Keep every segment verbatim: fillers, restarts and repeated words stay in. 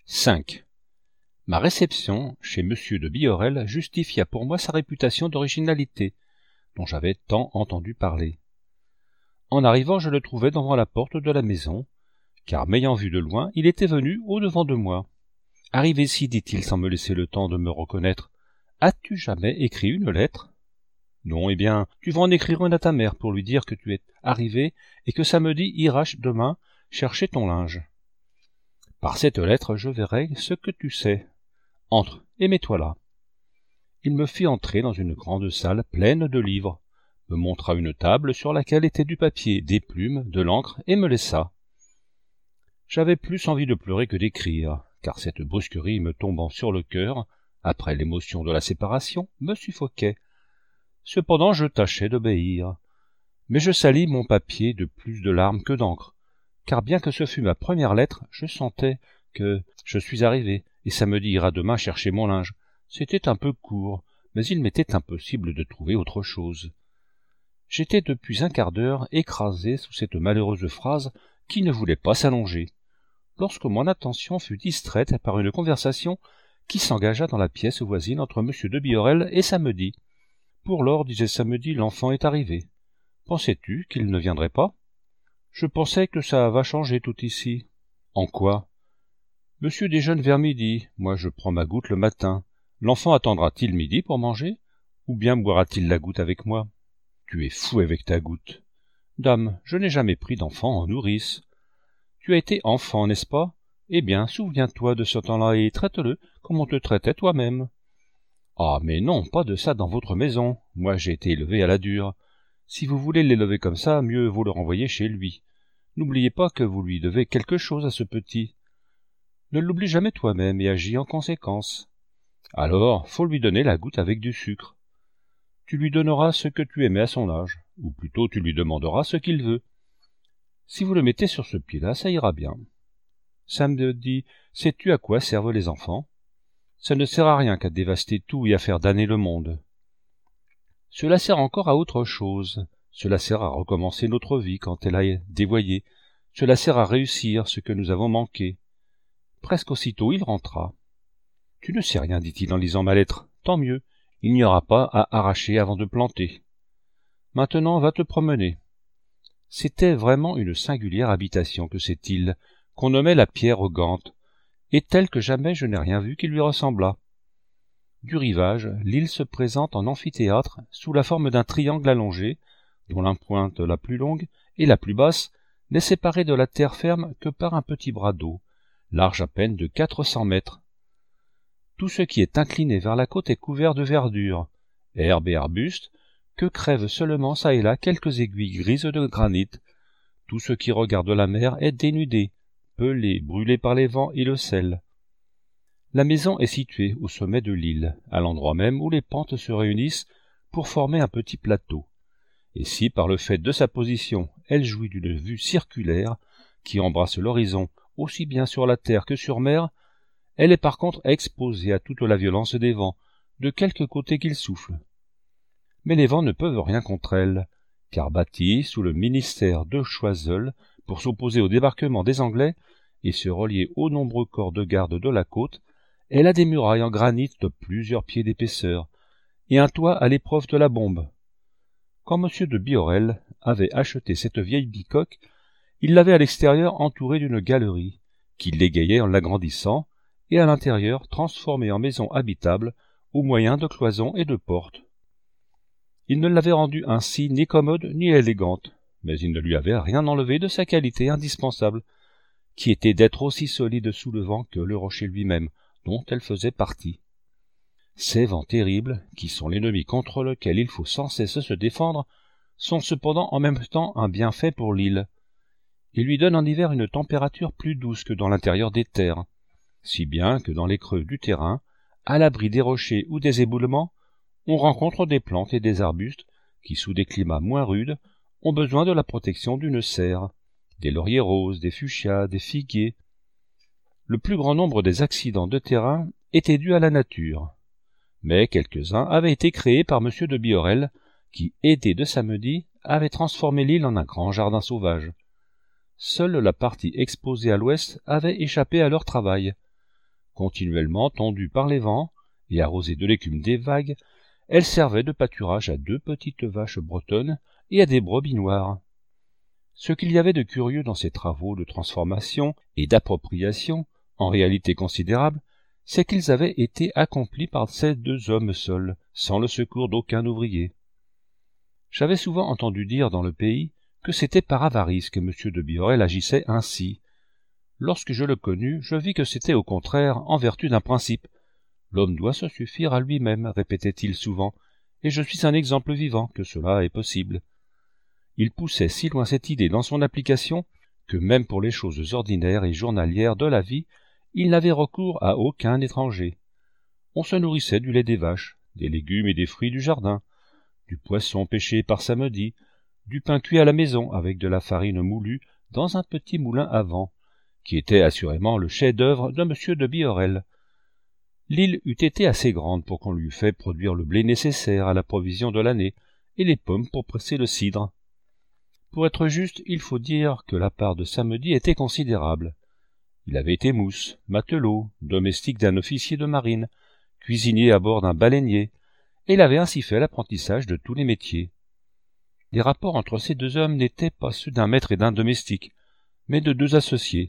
cinq. Ma réception chez Monsieur de Biorel justifia pour moi sa réputation d'originalité, dont j'avais tant entendu parler. En arrivant, je le trouvai devant la porte de la maison, car m'ayant vu de loin, il était venu au-devant de moi. « Arrive ici, dit-il sans me laisser le temps de me reconnaître. As-tu jamais écrit une lettre ?»« Non, eh bien, tu vas en écrire une à ta mère pour lui dire que tu es arrivé et que samedi iras demain chercher ton linge. Par cette lettre, je verrai ce que tu sais. Entre et mets-toi là. » Il me fit entrer dans une grande salle pleine de livres, me montra une table sur laquelle était du papier, des plumes, de l'encre, et me laissa. J'avais plus envie de pleurer que d'écrire, car cette brusquerie me tombant sur le cœur, après l'émotion de la séparation, me suffoquait. Cependant je tâchai d'obéir, mais je salis mon papier de plus de larmes que d'encre, car bien que ce fût ma première lettre, je sentais que je suis arrivé, et samedi ira demain chercher mon linge. C'était un peu court, mais il m'était impossible de trouver autre chose. J'étais depuis un quart d'heure écrasé sous cette malheureuse phrase qui ne voulait pas s'allonger, lorsque mon attention fut distraite par une conversation qui s'engagea dans la pièce voisine entre Monsieur de Biorel et Samedi. « Pour lors, disait Samedi, l'enfant est arrivé. Pensais-tu qu'il ne viendrait pas ? Je pensais que ça va changer tout ici. »« En quoi ? » ?»« Monsieur déjeune vers midi, moi je prends ma goutte le matin. L'enfant attendra-t-il midi pour manger, ou bien boira-t-il la goutte avec moi ? » ?»« Tu es fou avec ta goutte. »« Dame, je n'ai jamais pris d'enfant en nourrice. »« Tu as été enfant, n'est-ce pas ? Eh bien, souviens-toi de ce temps-là et traite-le comme on te traitait toi-même. »« Ah, mais non, pas de ça dans votre maison. Moi j'ai été élevé à la dure. Si vous voulez l'élever comme ça, mieux vaut le renvoyer chez lui. N'oubliez pas que vous lui devez quelque chose à ce petit. Ne l'oublie jamais toi-même et agis en conséquence. Alors, faut lui donner la goutte avec du sucre. Tu lui donneras ce que tu aimais à son âge, ou plutôt tu lui demanderas ce qu'il veut. Si vous le mettez sur ce pied-là, ça ira bien. Sam me dit, sais-tu à quoi servent les enfants ? Ça ne sert à rien qu'à dévaster tout et à faire damner le monde. Cela sert encore à autre chose. Cela sert à recommencer notre vie quand elle a dévoyé. Cela sert à réussir ce que nous avons manqué. Presque aussitôt il rentra. « Tu ne sais rien, dit-il en lisant ma lettre. Tant mieux, il n'y aura pas à arracher avant de planter. Maintenant, va te promener. » C'était vraiment une singulière habitation que cette île, qu'on nommait la Pierre aux Gantes, et telle que jamais je n'ai rien vu qui lui ressemblât. Du rivage, l'île se présente en amphithéâtre sous la forme d'un triangle allongé, dont la pointe la plus longue et la plus basse n'est séparée de la terre ferme que par un petit bras d'eau, large à peine de quatre cents mètres. Tout ce qui est incliné vers la côte est couvert de verdure, herbes et arbustes, que crèvent seulement çà et là quelques aiguilles grises de granit. Tout ce qui regarde la mer est dénudé, pelé, brûlé par les vents et le sel. La maison est située au sommet de l'île, à l'endroit même où les pentes se réunissent pour former un petit plateau. Et si, par le fait de sa position, elle jouit d'une vue circulaire, qui embrasse l'horizon aussi bien sur la terre que sur mer, elle est par contre exposée à toute la violence des vents, de quelque côté qu'ils soufflent. Mais les vents ne peuvent rien contre elle, car bâtie sous le ministère de Choiseul pour s'opposer au débarquement des Anglais et se relier aux nombreux corps de garde de la côte, elle a des murailles en granit de plusieurs pieds d'épaisseur et un toit à l'épreuve de la bombe. Quand M. de Biorel avait acheté cette vieille bicoque, il l'avait à l'extérieur entourée d'une galerie, qu'il l'égayait en l'agrandissant, et à l'intérieur transformée en maison habitable au moyen de cloisons et de portes. Il ne l'avait rendue ainsi ni commode ni élégante, mais il ne lui avait rien enlevé de sa qualité indispensable, qui était d'être aussi solide sous le vent que le rocher lui-même, dont elle faisait partie. Ces vents terribles, qui sont l'ennemi contre lequel il faut sans cesse se défendre, sont cependant en même temps un bienfait pour l'île. Ils lui donnent en hiver une température plus douce que dans l'intérieur des terres, si bien que dans les creux du terrain, à l'abri des rochers ou des éboulements, on rencontre des plantes et des arbustes qui, sous des climats moins rudes, ont besoin de la protection d'une serre, des lauriers roses, des fuchsias, des figuiers. Le plus grand nombre des accidents de terrain étaient dus à la nature, mais quelques-uns avaient été créés par M. de Biorel, qui, aidé de Samedi, avait transformé l'île en un grand jardin sauvage. Seule la partie exposée à l'ouest avait échappé à leur travail. Continuellement tondue par les vents et arrosée de l'écume des vagues, elle servait de pâturage à deux petites vaches bretonnes et à des brebis noires. Ce qu'il y avait de curieux dans ces travaux de transformation et d'appropriation, en réalité considérables, c'est qu'ils avaient été accomplis par ces deux hommes seuls, sans le secours d'aucun ouvrier. J'avais souvent entendu dire dans le pays que c'était par avarice que M. de Biorel agissait ainsi. Lorsque je le connus, je vis que c'était au contraire en vertu d'un principe. L'homme doit se suffire à lui-même, répétait-il souvent, et je suis un exemple vivant que cela est possible. Il poussait si loin cette idée dans son application que même pour les choses ordinaires et journalières de la vie, il n'avait recours à aucun étranger. On se nourrissait du lait des vaches, des légumes et des fruits du jardin, du poisson pêché par samedi, du pain cuit à la maison avec de la farine moulue dans un petit moulin à vent, qui était assurément le chef-d'œuvre de M. de Biorel. L'île eût été assez grande pour qu'on lui eût fait produire le blé nécessaire à la provision de l'année et les pommes pour presser le cidre. Pour être juste, il faut dire que la part de samedi était considérable. Il avait été mousse, matelot, domestique d'un officier de marine, cuisinier à bord d'un baleinier, et il avait ainsi fait l'apprentissage de tous les métiers. Les rapports entre ces deux hommes n'étaient pas ceux d'un maître et d'un domestique, mais de deux associés.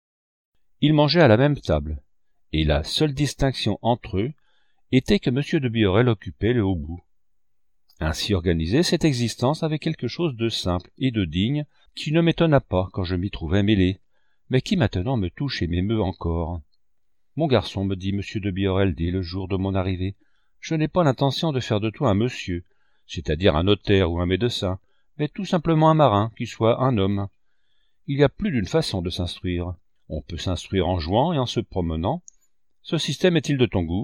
Ils mangeaient à la même table, et la seule distinction entre eux était que M. de Biorel occupait le haut bout. Ainsi organisée, cette existence avait quelque chose de simple et de digne qui ne m'étonna pas quand je m'y trouvais mêlé, mais qui maintenant me touche et m'émeut encore. « Mon garçon, me dit M. de Biorel dès le jour de mon arrivée, je n'ai pas l'intention de faire de toi un monsieur, c'est-à-dire un notaire ou un médecin, mais tout simplement un marin, qui soit un homme. Il y a plus d'une façon de s'instruire. On peut s'instruire en jouant et en se promenant. Ce système est-il de ton goût ?»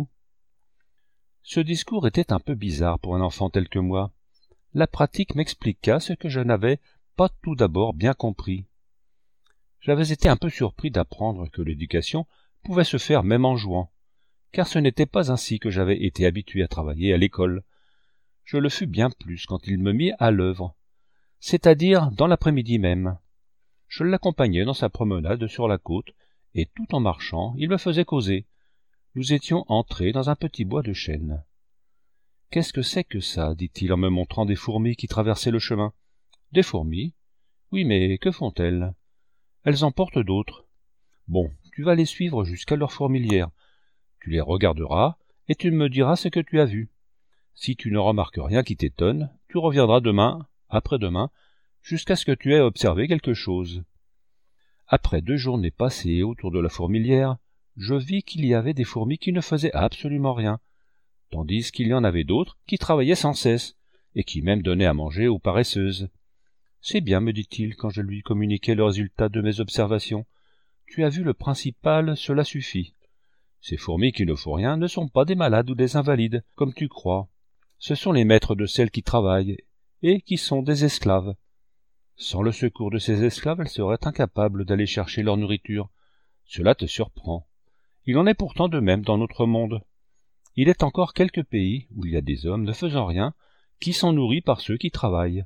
Ce discours était un peu bizarre pour un enfant tel que moi. La pratique m'expliqua ce que je n'avais pas tout d'abord bien compris. J'avais été un peu surpris d'apprendre que l'éducation pouvait se faire même en jouant, car ce n'était pas ainsi que j'avais été habitué à travailler à l'école. Je le fus bien plus quand il me mit à l'œuvre, c'est-à-dire dans l'après-midi même. Je l'accompagnais dans sa promenade sur la côte, et tout en marchant, il me faisait causer. Nous étions entrés dans un petit bois de chênes. « Qu'est-ce que c'est que ça ?» dit-il en me montrant des fourmis qui traversaient le chemin. « Des fourmis ? Oui, mais que font-elles ? Elles en portent d'autres. Bon, tu vas les suivre jusqu'à leur fourmilière. Tu les regarderas, et tu me diras ce que tu as vu. Si tu ne remarques rien qui t'étonne, tu reviendras demain, après-demain, jusqu'à ce que tu aies observé quelque chose. » Après deux journées passées autour de la fourmilière, je vis qu'il y avait des fourmis qui ne faisaient absolument rien, tandis qu'il y en avait d'autres qui travaillaient sans cesse, et qui même donnaient à manger aux paresseuses. « C'est bien, me dit-il, quand je lui communiquai le résultat de mes observations. Tu as vu le principal, cela suffit. Ces fourmis qui ne font rien ne sont pas des malades ou des invalides, comme tu crois. Ce sont les maîtres de celles qui travaillent, et qui sont des esclaves. Sans le secours de ces esclaves, elles seraient incapables d'aller chercher leur nourriture. Cela te surprend. Il en est pourtant de même dans notre monde. Il est encore quelques pays où il y a des hommes ne faisant rien, qui sont nourris par ceux qui travaillent.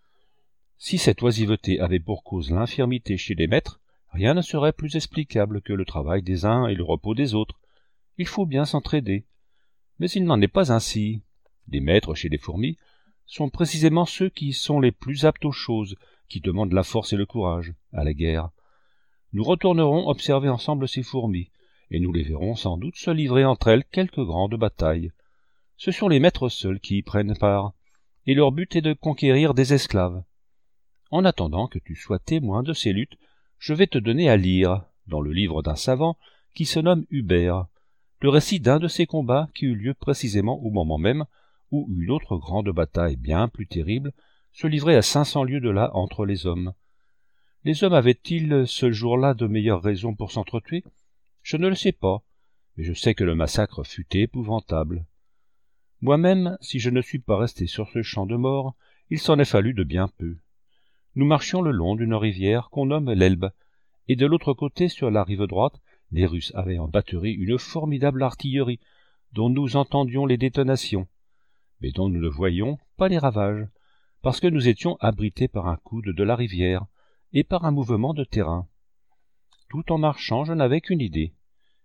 Si cette oisiveté avait pour cause l'infirmité chez les maîtres, rien ne serait plus explicable que le travail des uns et le repos des autres. Il faut bien s'entraider. Mais il n'en est pas ainsi. Les maîtres chez les fourmis sont précisément ceux qui sont les plus aptes aux choses, qui demandent la force et le courage, à la guerre. Nous retournerons observer ensemble ces fourmis, et nous les verrons sans doute se livrer entre elles quelques grandes batailles. Ce sont les maîtres seuls qui y prennent part, et leur but est de conquérir des esclaves. En attendant que tu sois témoin de ces luttes, je vais te donner à lire, dans le livre d'un savant qui se nomme Hubert, le récit d'un de ces combats qui eut lieu précisément au moment même où une autre grande bataille bien plus terrible se livrait à cinq cents lieues de là entre les hommes. Les hommes avaient-ils ce jour-là de meilleures raisons pour s'entretuer? Je ne le sais pas, mais je sais que le massacre fut épouvantable. Moi-même, si je ne suis pas resté sur ce champ de mort, il s'en est fallu de bien peu. Nous marchions le long d'une rivière qu'on nomme l'Elbe, et de l'autre côté, sur la rive droite, les Russes avaient en batterie une formidable artillerie, dont nous entendions les détonations, mais dont nous ne voyions pas les ravages, parce que nous étions abrités par un coude de la rivière et par un mouvement de terrain. Tout en marchant, je n'avais qu'une idée,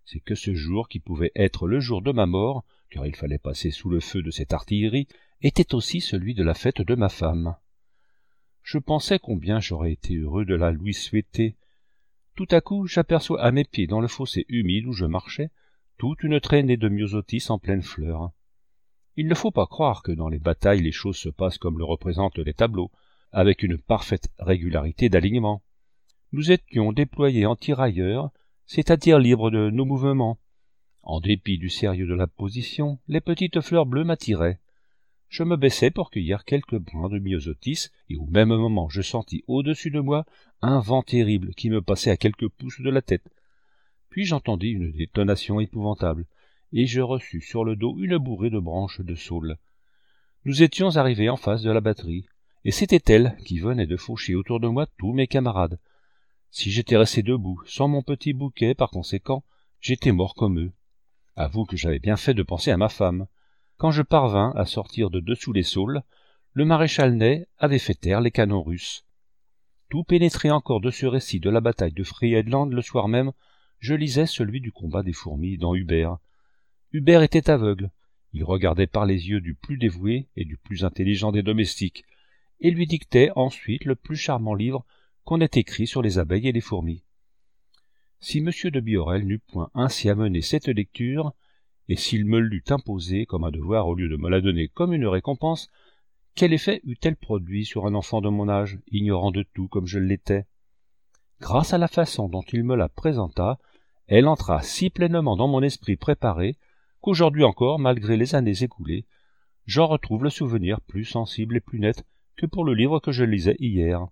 c'est que ce jour, qui pouvait être le jour de ma mort, car il fallait passer sous le feu de cette artillerie, était aussi celui de la fête de ma femme. Je pensais combien j'aurais été heureux de la lui souhaiter. Tout à coup, j'aperçois à mes pieds, dans le fossé humide où je marchais, toute une traînée de myosotis en pleine fleur. Il ne faut pas croire que dans les batailles les choses se passent comme le représentent les tableaux, avec une parfaite régularité d'alignement. Nous étions déployés en tirailleurs, c'est-à-dire libres de nos mouvements. En dépit du sérieux de la position, les petites fleurs bleues m'attiraient. Je me baissai pour cueillir quelques brins de myosotis, et au même moment je sentis au-dessus de moi un vent terrible qui me passait à quelques pouces de la tête. Puis j'entendis une détonation épouvantable, et je reçus sur le dos une bourrée de branches de saule. Nous étions arrivés en face de la batterie, et c'était elle qui venait de faucher autour de moi tous mes camarades. Si j'étais resté debout, sans mon petit bouquet, par conséquent, j'étais mort comme eux. Avoue que j'avais bien fait de penser à ma femme. Quand je parvins à sortir de dessous les saules, le maréchal Ney avait fait taire les canons russes. Tout pénétré encore de ce récit de la bataille de Friedland le soir même, je lisais celui du combat des fourmis dans Hubert. Hubert était aveugle. Il regardait par les yeux du plus dévoué et du plus intelligent des domestiques, et lui dictait ensuite le plus charmant livre qu'on ait écrit sur les abeilles et les fourmis. Si M. de Biorel n'eût point ainsi amené cette lecture, et s'il me l'eût imposée comme un devoir au lieu de me la donner comme une récompense, quel effet eût-elle produit sur un enfant de mon âge, ignorant de tout comme je l'étais? Grâce à la façon dont il me la présenta, elle entra si pleinement dans mon esprit préparé qu'aujourd'hui encore, malgré les années écoulées, j'en retrouve le souvenir plus sensible et plus net que pour le livre que je lisais hier.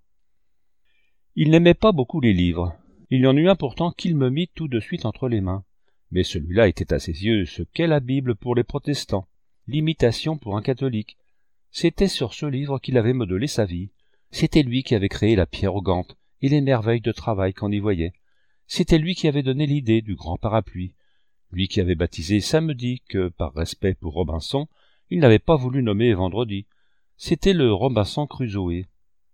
Il n'aimait pas beaucoup les livres. Il y en eut un pourtant qu'il me mit tout de suite entre les mains. Mais celui-là était à ses yeux ce qu'est la Bible pour les protestants, l'imitation pour un catholique. C'était sur ce livre qu'il avait modelé sa vie. C'était lui qui avait créé la pierre augante et les merveilles de travail qu'on y voyait. C'était lui qui avait donné l'idée du grand parapluie. Lui qui avait baptisé samedi, que, par respect pour Robinson, il n'avait pas voulu nommer vendredi. C'était le Robinson Crusoé.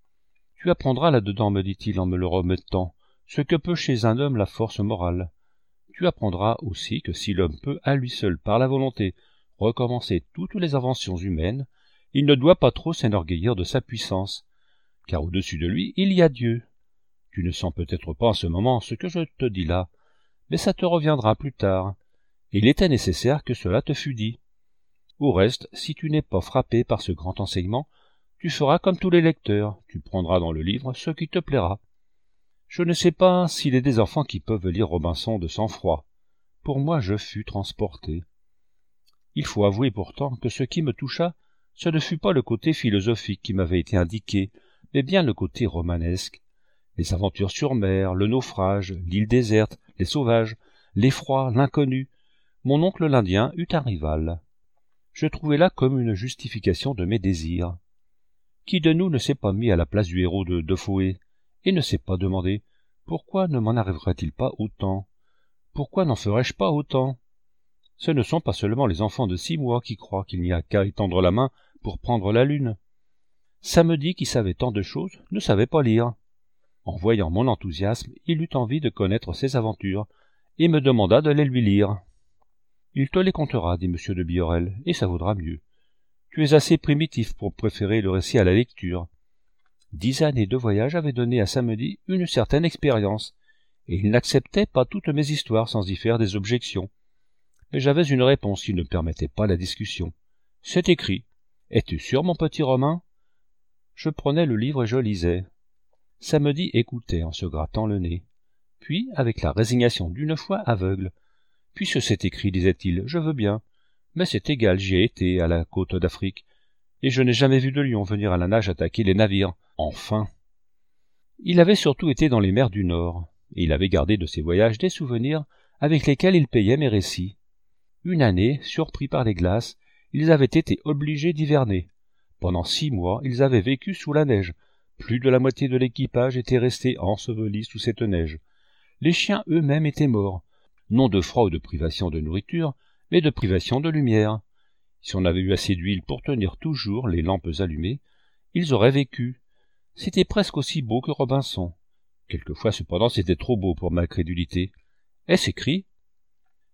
Tu apprendras là-dedans, me dit-il en me le remettant, ce que peut chez un homme la force morale. Tu apprendras aussi que si l'homme peut à lui seul, par la volonté, recommencer toutes les inventions humaines, il ne doit pas trop s'enorgueillir de sa puissance, car au-dessus de lui, il y a Dieu. Tu ne sens peut-être pas en ce moment ce que je te dis là, mais ça te reviendra plus tard. Il était nécessaire que cela te fût dit. Au reste, si tu n'es pas frappé par ce grand enseignement, tu feras comme tous les lecteurs, tu prendras dans le livre ce qui te plaira. Je ne sais pas s'il est des enfants qui peuvent lire Robinson de sang-froid. Pour moi, je fus transporté. Il faut avouer pourtant que ce qui me toucha, ce ne fut pas le côté philosophique qui m'avait été indiqué, mais bien le côté romanesque. Les aventures sur mer, le naufrage, l'île déserte, les sauvages, l'effroi, l'inconnu. Mon oncle l'Indien eut un rival. Je trouvai là comme une justification de mes désirs. Qui de nous ne s'est pas mis à la place du héros de Defoe, et ne s'est pas demandé pourquoi ne m'en arriverait-il pas autant? Pourquoi n'en ferais-je pas autant? Ce ne sont pas seulement les enfants de six mois qui croient qu'il n'y a qu'à étendre la main pour prendre la lune. Samedi, qui savait tant de choses, ne savait pas lire. En voyant mon enthousiasme, il eut envie de connaître ses aventures, et me demanda de les lui lire. Il te les contera, dit M. de Biorel, et ça vaudra mieux. Tu es assez primitif pour préférer le récit à la lecture. Dix années de voyage avaient donné à Samedi une certaine expérience, et il n'acceptait pas toutes mes histoires sans y faire des objections. Mais j'avais une réponse qui ne permettait pas la discussion. C'est écrit. Es-tu sûr, mon petit Romain? Je prenais le livre et je lisais. Samedi écoutait en se grattant le nez. Puis, avec la résignation d'une foi aveugle. Puisque c'est écrit, disait-il, je veux bien. Mais c'est égal, j'y ai été, à la côte d'Afrique, et je n'ai jamais vu de lion venir à la nage attaquer les navires. Enfin. Il avait surtout été dans les mers du Nord, et il avait gardé de ses voyages des souvenirs avec lesquels il payait mes récits. Une année, surpris par les glaces, ils avaient été obligés d'hiverner. Pendant six mois, ils avaient vécu sous la neige. Plus de la moitié de l'équipage était resté enseveli sous cette neige. Les chiens eux-mêmes étaient morts, non de froid ou de privation de nourriture, mais de privation de lumière. Si on avait eu assez d'huile pour tenir toujours les lampes allumées, ils auraient vécu. C'était presque aussi beau que Robinson. Quelquefois, cependant, c'était trop beau pour ma crédulité. Est-ce écrit?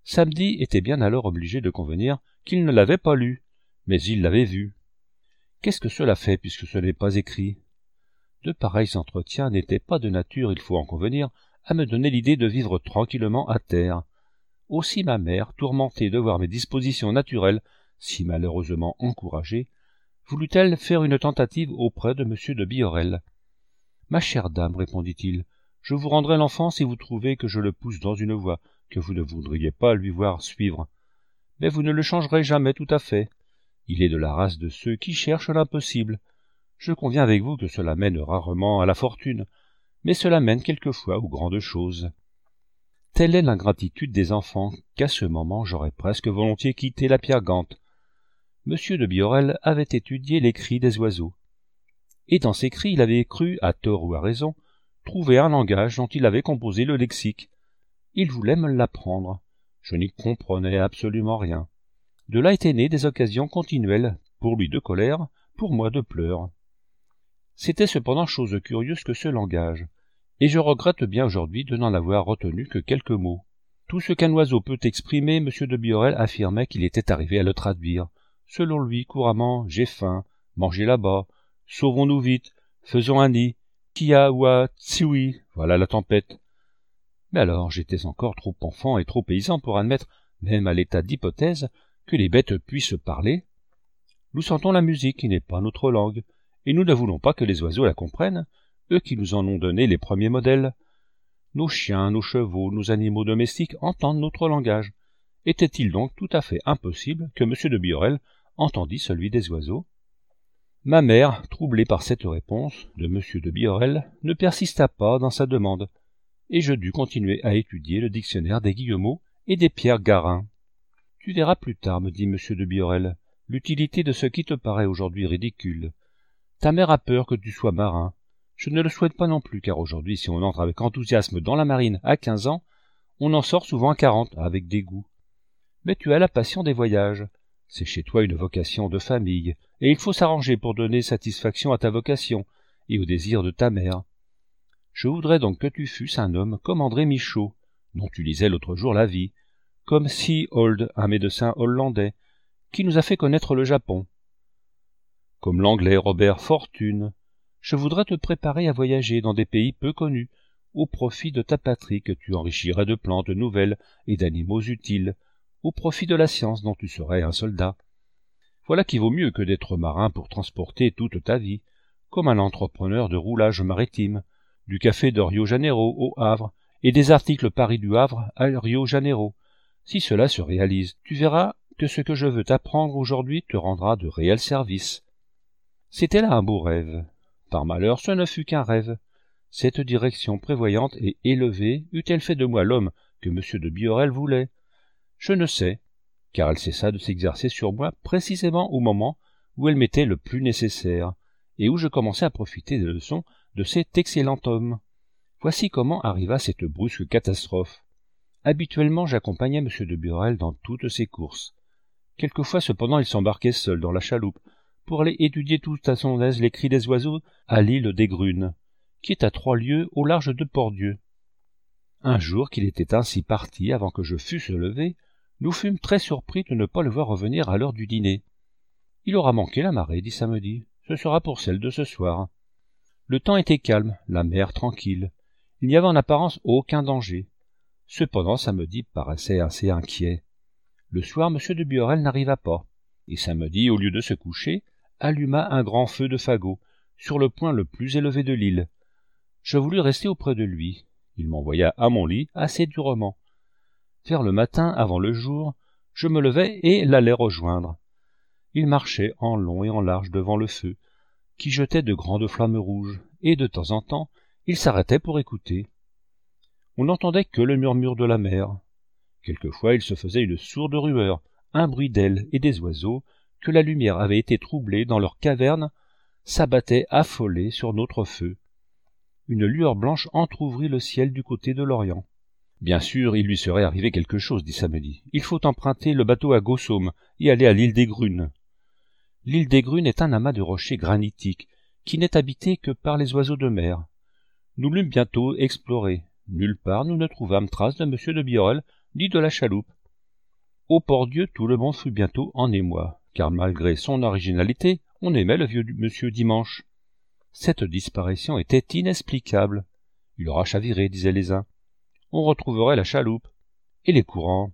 Samedi était bien alors obligé de convenir qu'il ne l'avait pas lu, mais il l'avait vu. Qu'est-ce que cela fait puisque ce n'est pas écrit? De pareils entretiens n'étaient pas de nature, il faut en convenir, à me donner l'idée de vivre tranquillement à terre. Aussi ma mère, tourmentée de voir mes dispositions naturelles, si malheureusement encouragées, voulut-elle faire une tentative auprès de M. de Biorel. « Ma chère dame, répondit-il, je vous rendrai l'enfant si vous trouvez que je le pousse dans une voie que vous ne voudriez pas lui voir suivre. Mais vous ne le changerez jamais tout à fait. Il est de la race de ceux qui cherchent l'impossible. Je conviens avec vous que cela mène rarement à la fortune, mais cela mène quelquefois aux grandes choses. » Telle est l'ingratitude des enfants qu'à ce moment j'aurais presque volontiers quitté la Pierre-Gante. Monsieur de Biorel avait étudié les cris des oiseaux. Et dans ces cris il avait cru, à tort ou à raison, trouver un langage dont il avait composé le lexique. Il voulait me l'apprendre. Je n'y comprenais absolument rien. De là étaient nées des occasions continuelles, pour lui de colère, pour moi de pleurs. C'était cependant chose curieuse que ce langage, et je regrette bien aujourd'hui de n'en avoir retenu que quelques mots. Tout ce qu'un oiseau peut exprimer, M. de Biorel affirmait qu'il était arrivé à le traduire. Selon lui, couramment, « j'ai faim, mangez là-bas, sauvons-nous vite, faisons un nid, kia wa tsiwi, voilà la tempête. » Mais alors j'étais encore trop enfant et trop paysan pour admettre, même à l'état d'hypothèse, que les bêtes puissent parler. Nous sentons la musique qui n'est pas notre langue, et nous ne voulons pas que les oiseaux la comprennent, eux qui nous en ont donné les premiers modèles. Nos chiens, nos chevaux, nos animaux domestiques entendent notre langage. Était-il donc tout à fait impossible que M. de Biorel entendît celui des oiseaux? Ma mère, troublée par cette réponse de M. de Biorel, ne persista pas dans sa demande, et je dus continuer à étudier le dictionnaire des Guillemots et des Pierre Garin. « Tu verras plus tard, me dit M. de Biorel, l'utilité de ce qui te paraît aujourd'hui ridicule. Ta mère a peur que tu sois marin. Je ne le souhaite pas non plus, car aujourd'hui, si on entre avec enthousiasme dans la marine à quinze ans, on en sort souvent à quarante, avec dégoût. Mais tu as la passion des voyages. C'est chez toi une vocation de famille, et il faut s'arranger pour donner satisfaction à ta vocation et au désir de ta mère. Je voudrais donc que tu fusses un homme comme André Michaud, dont tu lisais l'autre jour la vie, comme Seahold, un médecin hollandais, qui nous a fait connaître le Japon, comme l'anglais Robert Fortune. Je voudrais te préparer à voyager dans des pays peu connus, au profit de ta patrie que tu enrichirais de plantes nouvelles et d'animaux utiles, au profit de la science dont tu serais un soldat. Voilà qui vaut mieux que d'être marin pour transporter toute ta vie, comme un entrepreneur de roulage maritime, du café de Rio Janeiro au Havre, et des articles Paris du Havre à Rio Janeiro. Si cela se réalise, tu verras que ce que je veux t'apprendre aujourd'hui te rendra de réels services. » C'était là un beau rêve. Par malheur, ce ne fut qu'un rêve. Cette direction prévoyante et élevée eût-elle fait de moi l'homme que M. de Biorel voulait? Je ne sais, car elle cessa de s'exercer sur moi précisément au moment où elle m'était le plus nécessaire, et où je commençais à profiter des leçons de cet excellent homme. Voici comment arriva cette brusque catastrophe. Habituellement, j'accompagnais M. de Biorel dans toutes ses courses. Quelquefois, cependant, il s'embarquait seul dans la chaloupe, pour aller étudier tout à son aise les cris des oiseaux à l'île des Grunes, qui est à trois lieues au large de Port-Dieu. Un jour qu'il était ainsi parti avant que je fusse levé, nous fûmes très surpris de ne pas le voir revenir à l'heure du dîner. « Il aura manqué la marée, dit Samedi. Ce sera pour celle de ce soir. » Le temps était calme, la mer tranquille. Il n'y avait en apparence aucun danger. Cependant, Samedi paraissait assez inquiet. Le soir, M. de Biorel n'arriva pas, et Samedi, au lieu de se coucher, alluma un grand feu de fagot, sur le point le plus élevé de l'île. Je voulus rester auprès de lui. Il m'envoya à mon lit assez durement. Vers le matin, avant le jour, je me levai et l'allai rejoindre. Il marchait en long et en large devant le feu, qui jetait de grandes flammes rouges, et de temps en temps, il s'arrêtait pour écouter. On n'entendait que le murmure de la mer. Quelquefois, il se faisait une sourde rueur, un bruit d'ailes et des oiseaux, que la lumière avait été troublée dans leur caverne, s'abattait affolée sur notre feu. Une lueur blanche entr'ouvrit le ciel du côté de l'Orient. « Bien sûr, il lui serait arrivé quelque chose, dit Samedi. Il faut emprunter le bateau à Gossaume et aller à l'île des Grunes. » L'île des Grunes est un amas de rochers granitiques, qui n'est habité que par les oiseaux de mer. Nous l'eûmes bientôt exploré. Nulle part nous ne trouvâmes trace de M. de Biorel, ni de la chaloupe. Au Port-Dieu, tout le monde fut bientôt en émoi, car malgré son originalité, on aimait le vieux monsieur Dimanche. Cette disparition était inexplicable. Il aura chaviré, disaient les uns. On retrouverait la chaloupe. Et les courants.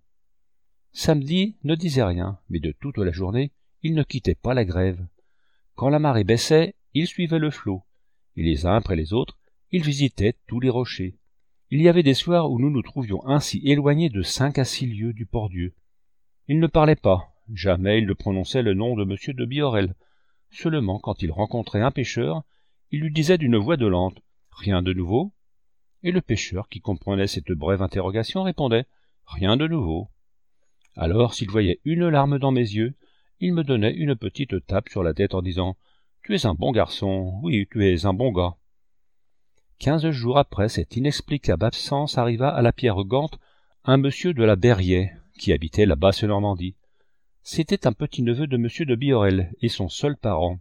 Samedi ne disait rien, mais de toute la journée, il ne quittait pas la grève. Quand la marée baissait, il suivait le flot, et les uns après les autres, il visitait tous les rochers. Il y avait des soirs où nous nous trouvions ainsi éloignés de cinq à six lieues du Port-Dieu. Il ne parlait pas, jamais il ne prononçait le nom de monsieur de Biorel. Seulement, quand il rencontrait un pêcheur, il lui disait d'une voix dolente « Rien de nouveau ?» Et le pêcheur, qui comprenait cette brève interrogation, répondait « Rien de nouveau ». Alors, s'il voyait une larme dans mes yeux, il me donnait une petite tape sur la tête en disant « Tu es un bon garçon, oui, tu es un bon gars ». Quinze jours après cette inexplicable absence arriva à la Pierre-Gante un monsieur de la Berrière, qui habitait la Basse-Normandie. C'était un petit-neveu de monsieur de Biorel et son seul parent.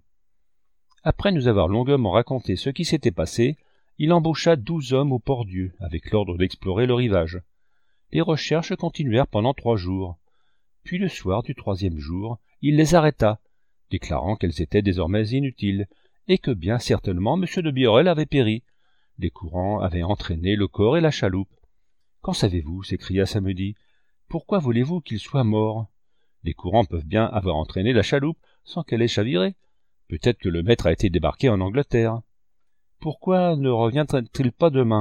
Après nous avoir longuement raconté ce qui s'était passé, il embaucha douze hommes au Port-Dieu, avec l'ordre d'explorer le rivage. Les recherches continuèrent pendant trois jours. Puis le soir du troisième jour, il les arrêta, déclarant qu'elles étaient désormais inutiles, et que bien certainement monsieur de Biorel avait péri. Les courants avaient entraîné le corps et la chaloupe. « Qu'en savez-vous » s'écria Samedi. « Pourquoi voulez-vous qu'il soit mort ? Les courants peuvent bien avoir entraîné la chaloupe sans qu'elle ait chaviré. Peut-être que le maître a été débarqué en Angleterre. Pourquoi ne reviendrait-il pas demain ?»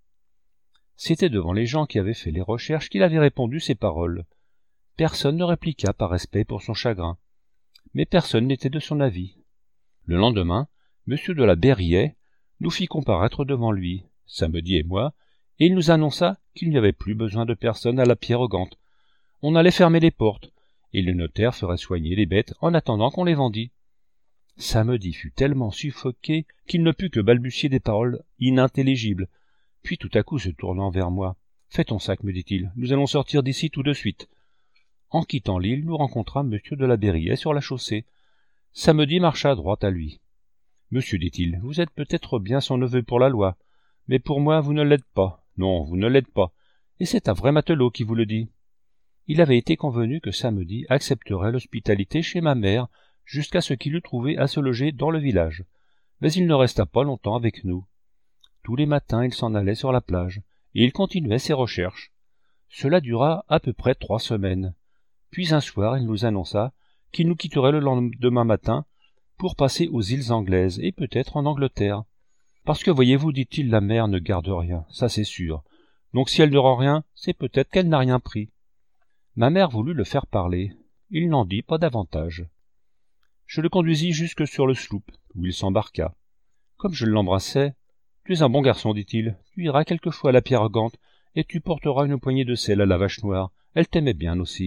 C'était devant les gens qui avaient fait les recherches qu'il avait répondu ces paroles. Personne ne répliqua par respect pour son chagrin. Mais personne n'était de son avis. Le lendemain, monsieur de la Berrière nous fit comparaître devant lui, Samedi et moi, et il nous annonça qu'il n'y avait plus besoin de personne à la Pierre-Gante. On allait fermer les portes, et le notaire ferait soigner les bêtes en attendant qu'on les vendît. Samedi fut tellement suffoqué qu'il ne put que balbutier des paroles inintelligibles. Puis tout à coup se tournant vers moi, « Fais ton sac, me dit-il, nous allons sortir d'ici tout de suite. » En quittant l'île, nous rencontrâmes monsieur de la Berrière sur la chaussée. Samedi marcha droit à lui. « Monsieur, dit-il, vous êtes peut-être bien son neveu pour la loi, mais pour moi vous ne l'êtes pas. Non, vous ne l'êtes pas, et c'est un vrai matelot qui vous le dit. » Il avait été convenu que Samedi accepterait l'hospitalité chez ma mère jusqu'à ce qu'il eût trouvé à se loger dans le village. Mais il ne resta pas longtemps avec nous. Tous les matins, il s'en allait sur la plage, et il continuait ses recherches. Cela dura à peu près trois semaines. Puis un soir, il nous annonça qu'il nous quitterait le lendemain matin pour passer aux îles anglaises et peut-être en Angleterre. Parce que, voyez-vous, dit-il, la mer ne garde rien, ça c'est sûr. Donc si elle ne rend rien, c'est peut-être qu'elle n'a rien pris. Ma mère voulut le faire parler. Il n'en dit pas davantage. Je le conduisis jusque sur le sloop, où il s'embarqua. Comme je l'embrassais, « Tu es un bon garçon, dit-il. Tu iras quelquefois à la Pierre-Gante, et tu porteras une poignée de sel à la vache noire. Elle t'aimait bien aussi. »